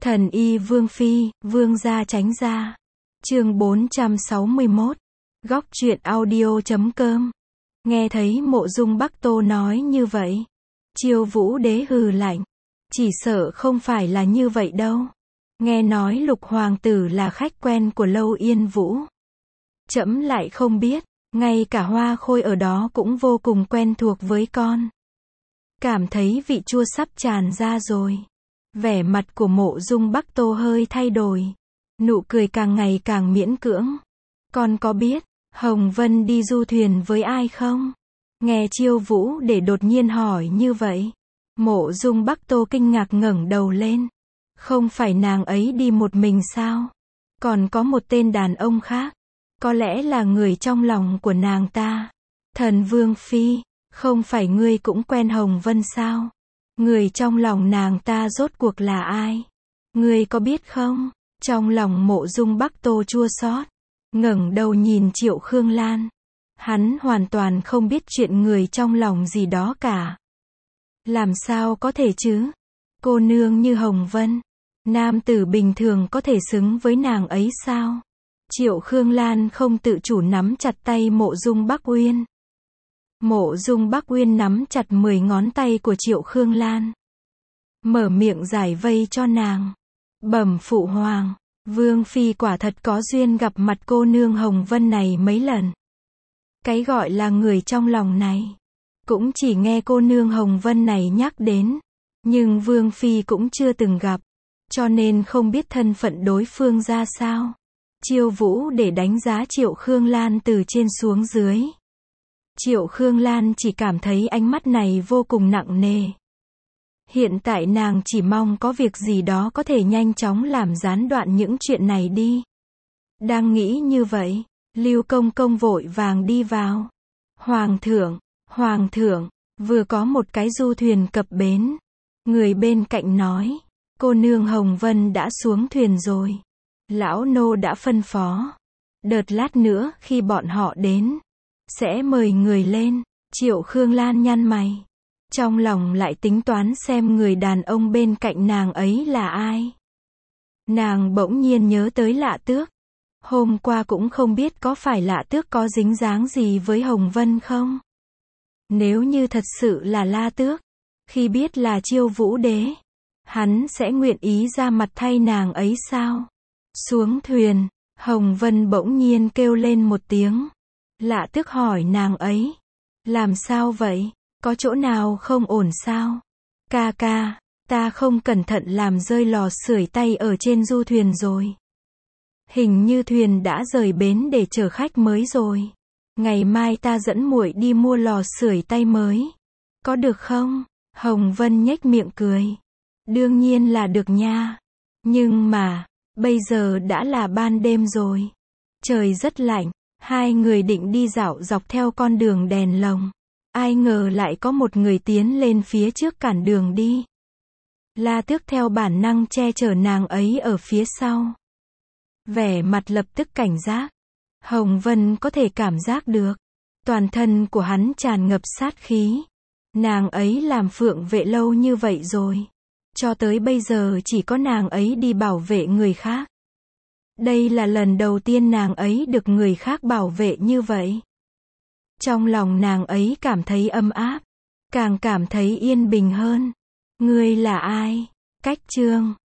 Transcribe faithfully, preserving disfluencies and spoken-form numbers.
Thần y Vương Phi, Vương gia tránh ra. Chương bốn trăm sáu mươi mốt. Góc truyện audio chấm com. Nghe thấy Mộ Dung Bắc Tô nói như vậy, Chiêu Vũ Đế hừ lạnh. Chỉ sợ không phải là như vậy đâu. Nghe nói Lục hoàng tử là khách quen của Lâu Yên Vũ. Trẫm lại không biết, ngay cả Hoa Khôi ở đó cũng vô cùng quen thuộc với con. Cảm thấy vị chua sắp tràn ra rồi. Vẻ mặt của Mộ Dung Bắc Tô hơi thay đổi. Nụ cười càng ngày càng miễn cưỡng. Con có biết, Hồng Vân đi du thuyền với ai không? Nghe Chiêu Vũ để đột nhiên hỏi như vậy. Mộ Dung Bắc Tô kinh ngạc ngẩng đầu lên. Không phải nàng ấy đi một mình sao? Còn có một tên đàn ông khác. Có lẽ là người trong lòng của nàng ta. Thần Vương Phi, không phải ngươi cũng quen Hồng Vân sao? Người trong lòng nàng ta rốt cuộc là ai? Ngươi có biết không? Trong lòng Mộ Dung Bắc Tô chua xót, ngẩng đầu nhìn Triệu Khương Lan. Hắn hoàn toàn không biết chuyện người trong lòng gì đó cả. Làm sao có thể chứ? Cô nương như Hồng Vân, nam tử bình thường có thể xứng với nàng ấy sao? Triệu Khương Lan không tự chủ nắm chặt tay Mộ Dung Bắc Uyên. Mộ Dung Bắc Uyên nắm chặt mười ngón tay của Triệu Khương Lan. Mở miệng giải vây cho nàng. Bẩm phụ hoàng, Vương Phi quả thật có duyên gặp mặt cô nương Hồng Vân này mấy lần. Cái gọi là người trong lòng này, cũng chỉ nghe cô nương Hồng Vân này nhắc đến. Nhưng Vương Phi cũng chưa từng gặp, cho nên không biết thân phận đối phương ra sao. Chiêu Vũ để đánh giá Triệu Khương Lan từ trên xuống dưới. Triệu Khương Lan chỉ cảm thấy ánh mắt này vô cùng nặng nề. Hiện tại nàng chỉ mong có việc gì đó có thể nhanh chóng làm gián đoạn những chuyện này đi. Đang nghĩ như vậy, Lưu Công Công vội vàng đi vào. Hoàng thượng, Hoàng thượng, vừa có một cái du thuyền cập bến. Người bên cạnh nói, cô nương Hồng Vân đã xuống thuyền rồi. Lão nô đã phân phó. Đợt lát nữa khi bọn họ đến, sẽ mời người lên. Triệu Khương Lan nhăn mày. Trong lòng lại tính toán xem người đàn ông bên cạnh nàng ấy là ai. Nàng bỗng nhiên nhớ tới Lạ Tước. Hôm qua cũng không biết có phải Lạ Tước có dính dáng gì với Hồng Vân không? Nếu như thật sự là La Tước, khi biết là Chiêu Vũ Đế, hắn sẽ nguyện ý ra mặt thay nàng ấy sao? Xuống thuyền, Hồng Vân bỗng nhiên kêu lên một tiếng. Lạ Tước hỏi nàng ấy. Làm sao vậy? Có chỗ nào không ổn sao? Ca ca, ta không cẩn thận làm rơi lò sưởi tay ở trên du thuyền rồi. Hình như thuyền đã rời bến để chở khách mới rồi. Ngày mai ta dẫn muội đi mua lò sưởi tay mới. Có được không? Hồng Vân nhếch miệng cười. Đương nhiên là được nha. Nhưng mà, bây giờ đã là ban đêm rồi. Trời rất lạnh. Hai người định đi dạo dọc theo con đường đèn lồng. Ai ngờ lại có một người tiến lên phía trước cản đường đi. La Tước theo bản năng che chở nàng ấy ở phía sau. Vẻ mặt lập tức cảnh giác. Hồng Vân có thể cảm giác được. Toàn thân của hắn tràn ngập sát khí. Nàng ấy làm phượng vệ lâu như vậy rồi. Cho tới bây giờ chỉ có nàng ấy đi bảo vệ người khác. Đây là lần đầu tiên nàng ấy được người khác bảo vệ như vậy. Trong lòng nàng ấy cảm thấy ấm áp, càng cảm thấy yên bình hơn. Ngươi là ai? Cách chương